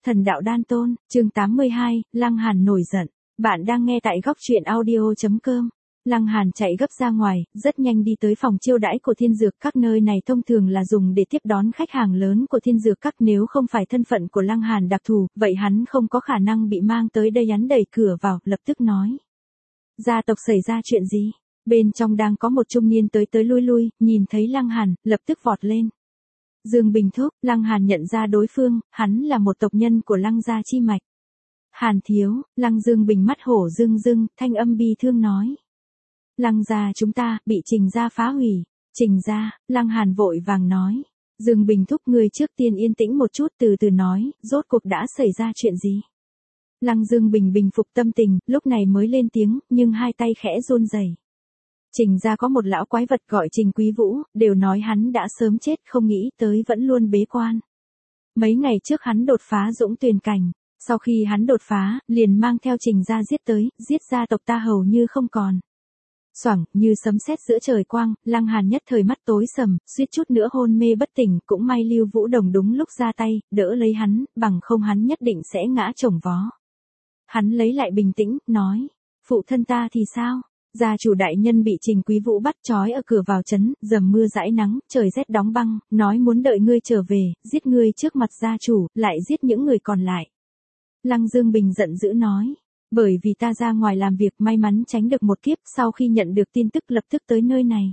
Thần đạo đan tôn, chương 82, Lăng Hàn nổi giận. Bạn đang nghe tại góc truyện audio.com. Lăng Hàn chạy gấp ra ngoài, rất nhanh đi tới phòng chiêu đãi của Thiên Dược Các, nơi này thông thường là dùng để tiếp đón khách hàng lớn của Thiên Dược Các, nếu không phải thân phận của Lăng Hàn đặc thù, vậy hắn không có khả năng bị mang tới đây. Hắn đẩy cửa vào, lập tức nói: "Gia tộc xảy ra chuyện gì?" Bên trong đang có một trung niên tới lui lui, nhìn thấy Lăng Hàn, lập tức vọt lên. Dương Bình thúc. Lăng Hàn nhận ra đối phương, hắn là một tộc nhân của Lăng gia chi mạch. Hàn thiếu. Lăng Dương Bình mắt hổ rưng rưng, thanh âm bi thương nói: "Lăng gia chúng ta, bị Trình gia phá hủy." Trình gia. Lăng Hàn vội vàng nói: "Dương Bình thúc, người trước tiên yên tĩnh một chút, từ từ nói, rốt cuộc đã xảy ra chuyện gì?" Lăng Dương Bình bình phục tâm tình, lúc này mới lên tiếng, nhưng hai tay khẽ run rẩy. Trình gia có một lão quái vật gọi Trình Quý Vũ, đều nói hắn đã sớm chết, không nghĩ tới vẫn luôn bế quan. Mấy ngày trước hắn đột phá Dũng Tuyền cảnh, sau khi hắn đột phá, liền mang theo Trình gia giết tới, giết gia tộc ta hầu như không còn. Xoảng, như sấm sét giữa trời quang, Lăng Hàn nhất thời mắt tối sầm, suýt chút nữa hôn mê bất tỉnh, cũng may Lưu Vũ Đồng đúng lúc ra tay, đỡ lấy hắn, bằng không hắn nhất định sẽ ngã chồng vó. Hắn lấy lại bình tĩnh, nói: "Phụ thân ta thì sao?" Gia chủ đại nhân bị Trình Quý Vũ bắt trói ở cửa vào trấn, dầm mưa dãi nắng, trời rét đóng băng, nói muốn đợi ngươi trở về, giết ngươi trước mặt gia chủ, lại giết những người còn lại. Lăng Dương Bình giận dữ nói: "Bởi vì ta ra ngoài làm việc, may mắn tránh được một kiếp, sau khi nhận được tin tức lập tức tới nơi này.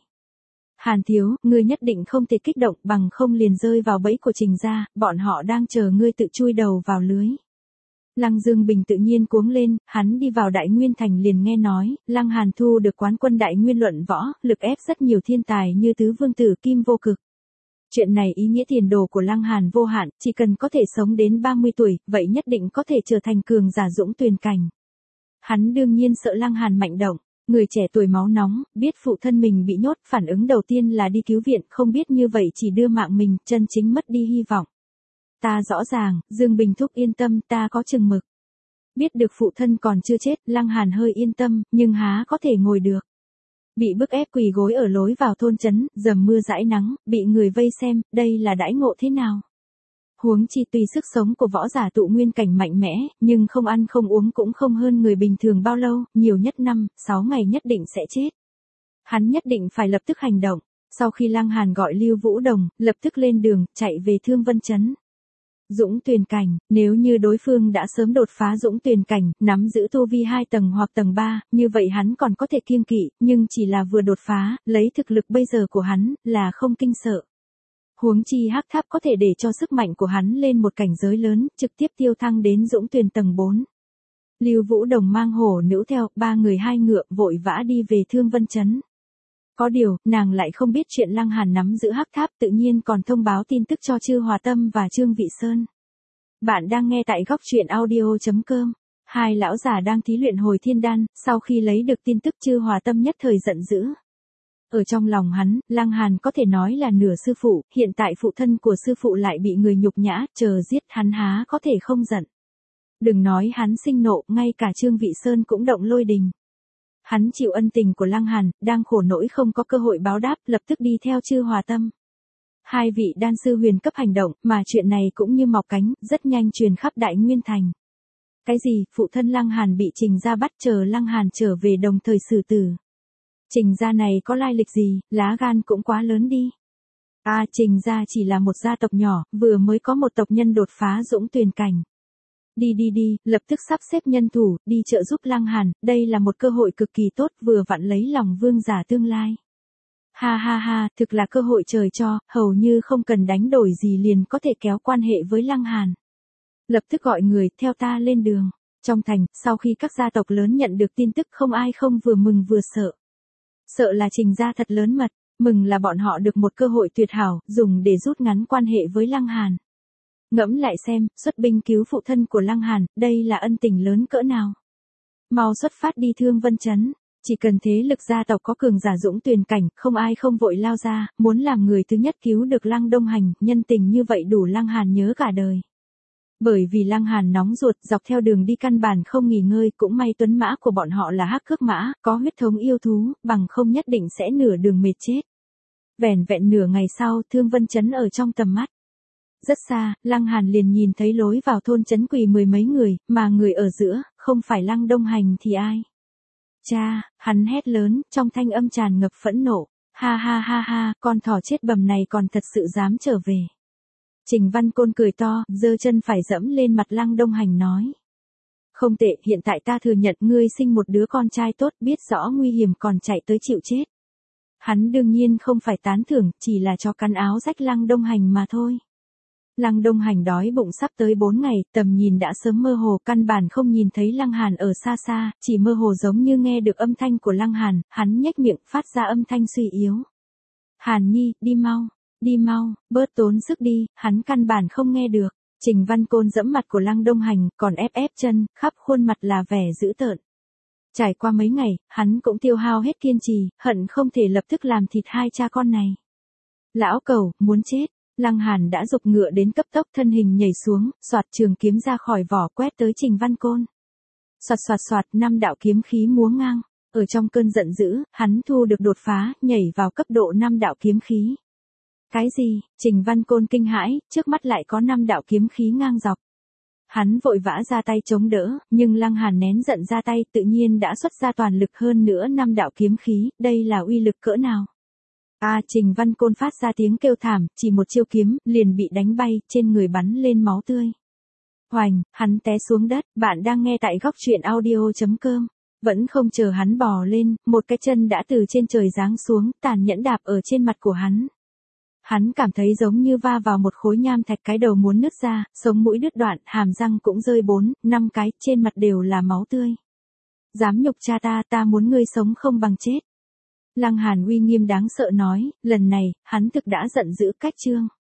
Hàn thiếu, ngươi nhất định không thể kích động, bằng không liền rơi vào bẫy của Trình gia, bọn họ đang chờ ngươi tự chui đầu vào lưới." Lăng Dương Bình tự nhiên cuống lên, hắn đi vào Đại Nguyên Thành liền nghe nói, Lăng Hàn thu được quán quân Đại Nguyên luận võ, lực ép rất nhiều thiên tài như Tứ Vương Tử Kim Vô Cực. Chuyện này ý nghĩa tiền đồ của Lăng Hàn vô hạn, chỉ cần có thể sống đến 30 tuổi, vậy nhất định có thể trở thành cường giả Dũng Tuyền cảnh. Hắn đương nhiên sợ Lăng Hàn mạnh động, người trẻ tuổi máu nóng, biết phụ thân mình bị nhốt, phản ứng đầu tiên là đi cứu viện, không biết như vậy chỉ đưa mạng mình, chân chính mất đi hy vọng. "Ta rõ ràng, Dương Bình thúc yên tâm, ta có chừng mực." Biết được phụ thân còn chưa chết, Lăng Hàn hơi yên tâm, nhưng há có thể ngồi được. Bị bức ép quỳ gối ở lối vào thôn trấn, dầm mưa dãi nắng, bị người vây xem, đây là đãi ngộ thế nào? Huống chi tùy sức sống của võ giả tụ nguyên cảnh mạnh mẽ, nhưng không ăn không uống cũng không hơn người bình thường bao lâu, nhiều nhất 5-6 ngày nhất định sẽ chết. Hắn nhất định phải lập tức hành động. Sau khi Lăng Hàn gọi Lưu Vũ Đồng, lập tức lên đường, chạy về Thương Vân trấn. Dũng Tuyền cảnh, nếu như đối phương đã sớm đột phá Dũng Tuyền cảnh, nắm giữ tu vi 2 tầng hoặc tầng 3, như vậy hắn còn có thể kiêng kỵ, nhưng chỉ là vừa đột phá, lấy thực lực bây giờ của hắn, là không kinh sợ. Huống chi Hắc Tháp có thể để cho sức mạnh của hắn lên một cảnh giới lớn, trực tiếp tiêu thăng đến Dũng Tuyền tầng 4. Lưu Vũ Đồng mang hổ nữ theo, 3 người 2 ngựa, vội vã đi về Thương Vân trấn. Có điều, nàng lại không biết chuyện Lăng Hàn nắm giữ Hắc Tháp, tự nhiên còn thông báo tin tức cho Chư Hòa Tâm và Trương Vị Sơn. Bạn đang nghe tại góc truyện audio.com. Hai lão già đang thí luyện hồi thiên đan, sau khi lấy được tin tức Chư Hòa Tâm nhất thời giận dữ. Ở trong lòng hắn, Lăng Hàn có thể nói là nửa sư phụ, hiện tại phụ thân của sư phụ lại bị người nhục nhã, chờ giết hắn há có thể không giận. Đừng nói hắn sinh nộ, ngay cả Trương Vị Sơn cũng động lôi đình. Hắn chịu ân tình của Lăng Hàn, đang khổ nỗi không có cơ hội báo đáp, lập tức đi theo Chư Hòa Tâm. Hai vị đan sư huyền cấp hành động, mà chuyện này cũng như mọc cánh, rất nhanh truyền khắp Đại Nguyên Thành. Cái gì, phụ thân Lăng Hàn bị Trình gia bắt, chờ Lăng Hàn trở về đồng thời xử tử. Trình gia này có lai lịch gì, lá gan cũng quá lớn đi. Trình gia chỉ là một gia tộc nhỏ, vừa mới có một tộc nhân đột phá Dũng Tuyền cảnh. Đi, lập tức sắp xếp nhân thủ, đi trợ giúp Lăng Hàn, đây là một cơ hội cực kỳ tốt, vừa vặn lấy lòng vương giả tương lai. Ha, thực là cơ hội trời cho, hầu như không cần đánh đổi gì liền có thể kéo quan hệ với Lăng Hàn. Lập tức gọi người, theo ta lên đường. Trong thành, sau khi các gia tộc lớn nhận được tin tức, không ai không vừa mừng vừa sợ. Sợ là Trình gia thật lớn mật, mừng là bọn họ được một cơ hội tuyệt hảo, dùng để rút ngắn quan hệ với Lăng Hàn. Ngẫm lại xem, xuất binh cứu phụ thân của Lăng Hàn, đây là ân tình lớn cỡ nào. Mau xuất phát đi Thương Vân trấn, chỉ cần thế lực gia tộc có cường giả Dũng Tuyền cảnh, không ai không vội lao ra, muốn làm người thứ nhất cứu được Lăng Đông Hành, nhân tình như vậy đủ Lăng Hàn nhớ cả đời. Bởi vì Lăng Hàn nóng ruột, dọc theo đường đi căn bản không nghỉ ngơi, cũng may tuấn mã của bọn họ là Hắc Cước mã, có huyết thống yêu thú, bằng không nhất định sẽ nửa đường mệt chết. Vẻn vẹn nửa ngày sau, Thương Vân trấn ở trong tầm mắt. rất xa, Lăng Hàn liền nhìn thấy lối vào thôn trấn quỳ mười mấy người, mà người ở giữa, không phải Lăng Đông Hành thì ai? Cha, hắn hét lớn, trong thanh âm tràn ngập phẫn nộ. Ha ha ha ha, con thỏ chết bầm này còn thật sự dám trở về. Trình Văn Côn cười to, giơ chân phải dẫm lên mặt Lăng Đông Hành nói. Không tệ, hiện tại ta thừa nhận ngươi sinh một đứa con trai tốt, biết rõ nguy hiểm còn chạy tới chịu chết. Hắn đương nhiên không phải tán thưởng, chỉ là cho cắn áo rách Lăng Đông Hành mà thôi. Lăng Đông Hành đói bụng sắp tới 4 ngày, tầm nhìn đã sớm mơ hồ, căn bản không nhìn thấy Lăng Hàn ở xa xa, chỉ mơ hồ giống như nghe được âm thanh của Lăng Hàn, hắn nhếch miệng phát ra âm thanh suy yếu. Hàn Nhi, đi mau, bớt tốn sức đi, hắn căn bản không nghe được. Trình Văn Côn giẫm mặt của Lăng Đông Hành, còn ép chân, khắp khuôn mặt là vẻ dữ tợn. Trải qua mấy ngày, hắn cũng tiêu hao hết kiên trì, hận không thể lập tức làm thịt hai cha con này. Lão cẩu, muốn chết. Lăng Hàn đã giục ngựa đến cấp tốc, thân hình nhảy xuống, xoạt trường kiếm ra khỏi vỏ quét tới Trình Văn Côn. Xoạt xoạt xoạt, 5 đạo kiếm khí múa ngang. Ở trong cơn giận dữ, hắn thu được đột phá, nhảy vào cấp độ 5 đạo kiếm khí. Cái gì? Trình Văn Côn kinh hãi, trước mắt lại có 5 đạo kiếm khí ngang dọc. Hắn vội vã ra tay chống đỡ, nhưng Lăng Hàn nén giận ra tay, tự nhiên đã xuất ra toàn lực hơn nữa 5 đạo kiếm khí, đây là uy lực cỡ nào? Trình Văn Côn phát ra tiếng kêu thảm, chỉ một chiêu kiếm, liền bị đánh bay, trên người bắn lên máu tươi. Hoành, hắn té xuống đất, bạn đang nghe tại góc truyện audio.com. Vẫn không chờ hắn bò lên, một cái chân đã từ trên trời giáng xuống, tàn nhẫn đạp ở trên mặt của hắn. Hắn cảm thấy giống như va vào một khối nham thạch, cái đầu muốn nứt ra, sống mũi đứt đoạn, hàm răng cũng rơi 4, 5 cái, trên mặt đều là máu tươi. Dám nhục cha ta muốn ngươi sống không bằng chết. Lăng Hàn uy nghiêm đáng sợ nói, lần này, hắn thực đã giận dữ cách trương.